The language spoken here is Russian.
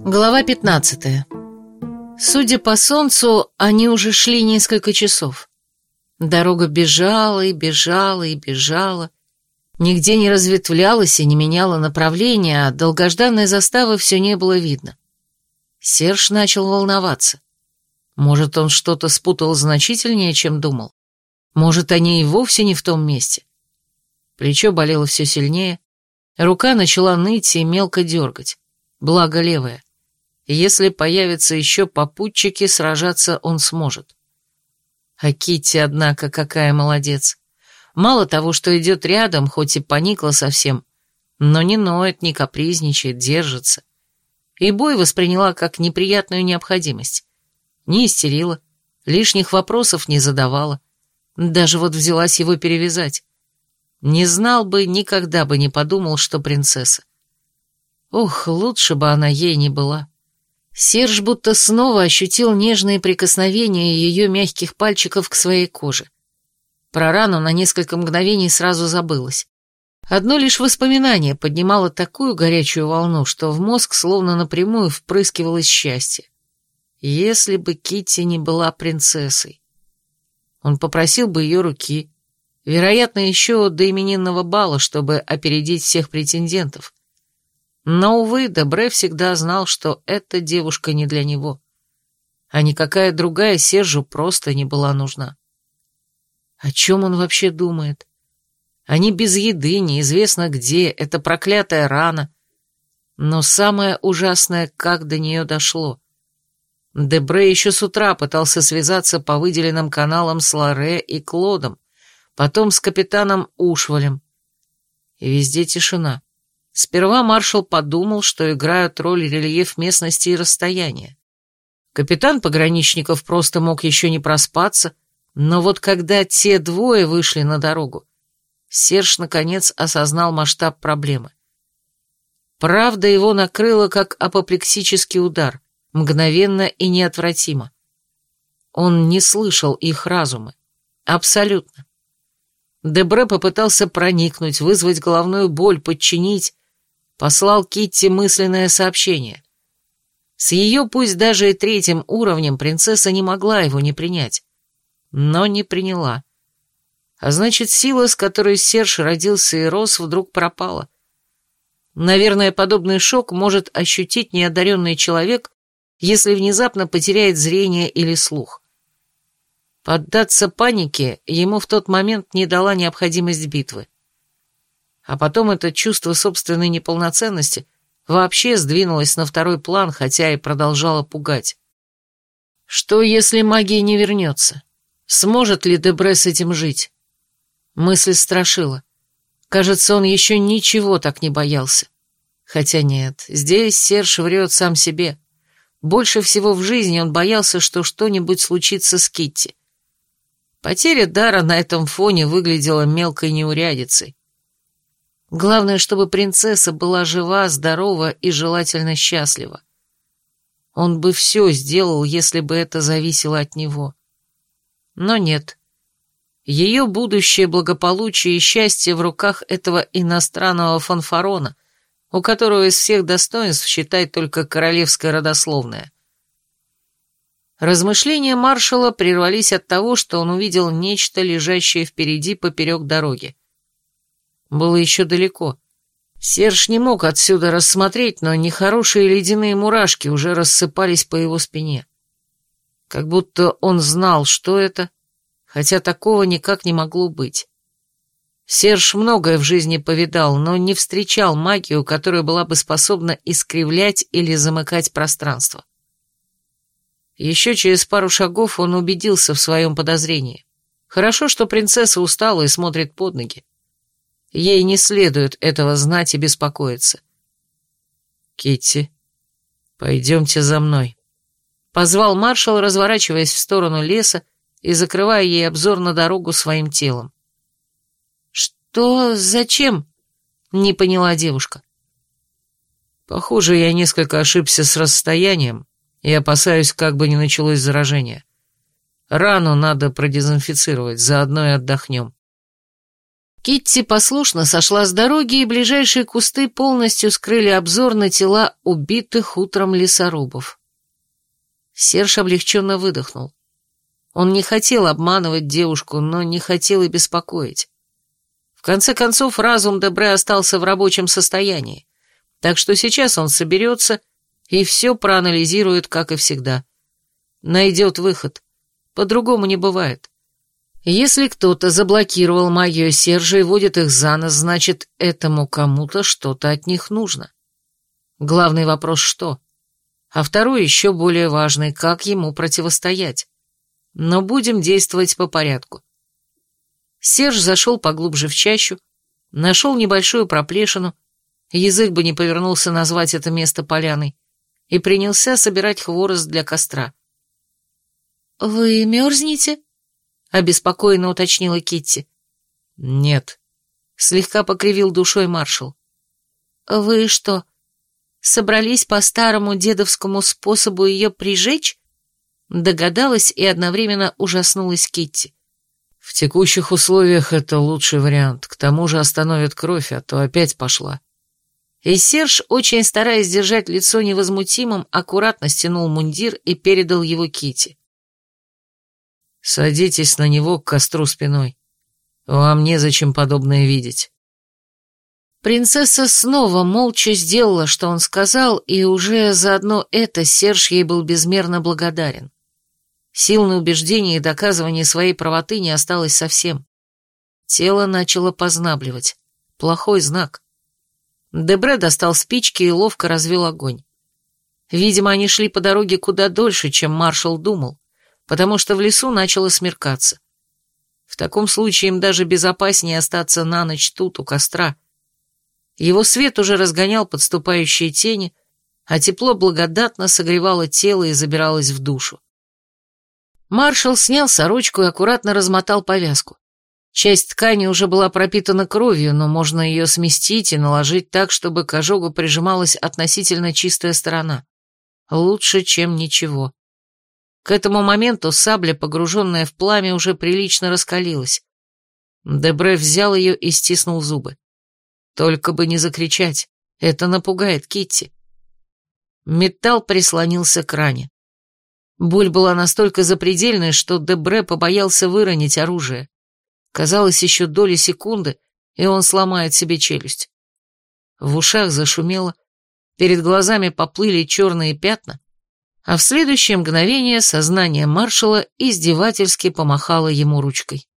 Глава 15. Судя по солнцу, они уже шли несколько часов. Дорога бежала и бежала и бежала. Нигде не разветвлялась и не меняла направления, а долгожданной заставы все не было видно. Серж начал волноваться. Может, он что-то спутал значительнее, чем думал? Может, они и вовсе не в том месте? Плечо болело все сильнее, рука начала ныть и мелко дергать, благо левая. Если появятся еще попутчики, сражаться он сможет. А Китти, однако, какая молодец. Мало того, что идет рядом, хоть и поникла совсем, но не ноет, не капризничает, держится. И бой восприняла как неприятную необходимость. Не истерила, лишних вопросов не задавала. Даже вот взялась его перевязать. Не знал бы, никогда бы не подумал, что принцесса. Ох, лучше бы она ей не была. Серж будто снова ощутил нежные прикосновения ее мягких пальчиков к своей коже. Про рану на несколько мгновений сразу забылось. Одно лишь воспоминание поднимало такую горячую волну, что в мозг словно напрямую впрыскивалось счастье. Если бы Китти не была принцессой. Он попросил бы ее руки, вероятно, еще до именинного бала, чтобы опередить всех претендентов. Но, увы, Дебре всегда знал, что эта девушка не для него. А никакая другая Сержу просто не была нужна. О чем он вообще думает? Они без еды, неизвестно где, это проклятая рана. Но самое ужасное, как до нее дошло. Дебре еще с утра пытался связаться по выделенным каналам с Лоре и Клодом, потом с капитаном Ушвалем. И везде тишина. Сперва маршал подумал, что играют роль рельеф местности и расстояния. Капитан пограничников просто мог еще не проспаться, но вот когда те двое вышли на дорогу, Серж наконец осознал масштаб проблемы. Правда его накрыла как апоплексический удар, мгновенно и неотвратимо. Он не слышал их разумы. Абсолютно. Дебре попытался проникнуть, вызвать головную боль, подчинить, послал Китти мысленное сообщение. С ее, пусть даже и третьим уровнем, принцесса не могла его не принять. Но не приняла. А значит, сила, с которой Серж родился и рос, вдруг пропала. Наверное, подобный шок может ощутить неодаренный человек, если внезапно потеряет зрение или слух. Поддаться панике ему в тот момент не дала необходимость битвы. А потом это чувство собственной неполноценности вообще сдвинулось на второй план, хотя и продолжало пугать. Что, если магия не вернется? Сможет ли Дебре с этим жить? Мысль страшила. Кажется, он еще ничего так не боялся. Хотя нет, здесь Серж врет сам себе. Больше всего в жизни он боялся, что что-нибудь случится с Китти. Потеря дара на этом фоне выглядела мелкой неурядицей. Главное, чтобы принцесса была жива, здорова и желательно счастлива. Он бы все сделал, если бы это зависело от него. Но нет. Ее будущее благополучие и счастье в руках этого иностранного фанфарона, у которого из всех достоинств, считай, только королевское родословное. Размышления маршала прервались от того, что он увидел нечто, лежащее впереди поперек дороги. Было еще далеко. Серж не мог отсюда рассмотреть, но нехорошие ледяные мурашки уже рассыпались по его спине. Как будто он знал, что это, хотя такого никак не могло быть. Серж многое в жизни повидал, но не встречал магию, которая была бы способна искривлять или замыкать пространство. Еще через пару шагов он убедился в своем подозрении. Хорошо, что принцесса устала и смотрит под ноги. Ей не следует этого знать и беспокоиться. «Китти, пойдемте за мной», — позвал маршал, разворачиваясь в сторону леса и закрывая ей обзор на дорогу своим телом. «Что? Зачем?» — не поняла девушка. «Похоже, я несколько ошибся с расстоянием и опасаюсь, как бы не началось заражение. Рану надо продезинфицировать, заодно и отдохнем». Китти послушно сошла с дороги, и ближайшие кусты полностью скрыли обзор на тела убитых утром лесорубов. Серж облегченно выдохнул. Он не хотел обманывать девушку, но не хотел и беспокоить. В конце концов, разум Дебре остался в рабочем состоянии, так что сейчас он соберется и все проанализирует, как и всегда. Найдет выход. По-другому не бывает. Если кто-то заблокировал магию Сержа и водит их за нос, значит, этому кому-то что-то от них нужно. Главный вопрос — что? А второй, еще более важный, как ему противостоять. Но будем действовать по порядку. Серж зашел поглубже в чащу, нашел небольшую проплешину, язык бы не повернулся назвать это место поляной, и принялся собирать хворост для костра. «Вы мерзнете?» — обеспокоенно уточнила Китти. «Нет», — слегка покривил душой маршал. «Вы что, собрались по старому дедовскому способу ее прижечь?» Догадалась и одновременно ужаснулась Китти. «В текущих условиях это лучший вариант, к тому же остановит кровь, а то опять пошла». И Серж, очень стараясь держать лицо невозмутимым, аккуратно стянул мундир и передал его Китти. «Садитесь на него к костру спиной. Вам незачем подобное видеть». Принцесса снова молча сделала, что он сказал, и уже заодно это Серж ей был безмерно благодарен. Сил на убеждение и доказывание своей правоты не осталось совсем. Тело начало познабливать. Плохой знак. Дебре достал спички и ловко развел огонь. Видимо, они шли по дороге куда дольше, чем маршал думал, потому что в лесу начало смеркаться. В таком случае им даже безопаснее остаться на ночь тут, у костра. Его свет уже разгонял подступающие тени, а тепло благодатно согревало тело и забиралось в душу. Маршал снял сорочку и аккуратно размотал повязку. Часть ткани уже была пропитана кровью, но можно ее сместить и наложить так, чтобы к ожогу прижималась относительно чистая сторона. Лучше, чем ничего. К этому моменту сабля, погруженная в пламя, уже прилично раскалилась. Дебре взял ее и стиснул зубы. Только бы не закричать, это напугает Китти. Металл прислонился к ране. Боль была настолько запредельной, что Дебре побоялся выронить оружие. Казалось, еще доли секунды, и он сломает себе челюсть. В ушах зашумело, перед глазами поплыли черные пятна, а в следующее мгновение сознание маршала издевательски помахало ему ручкой.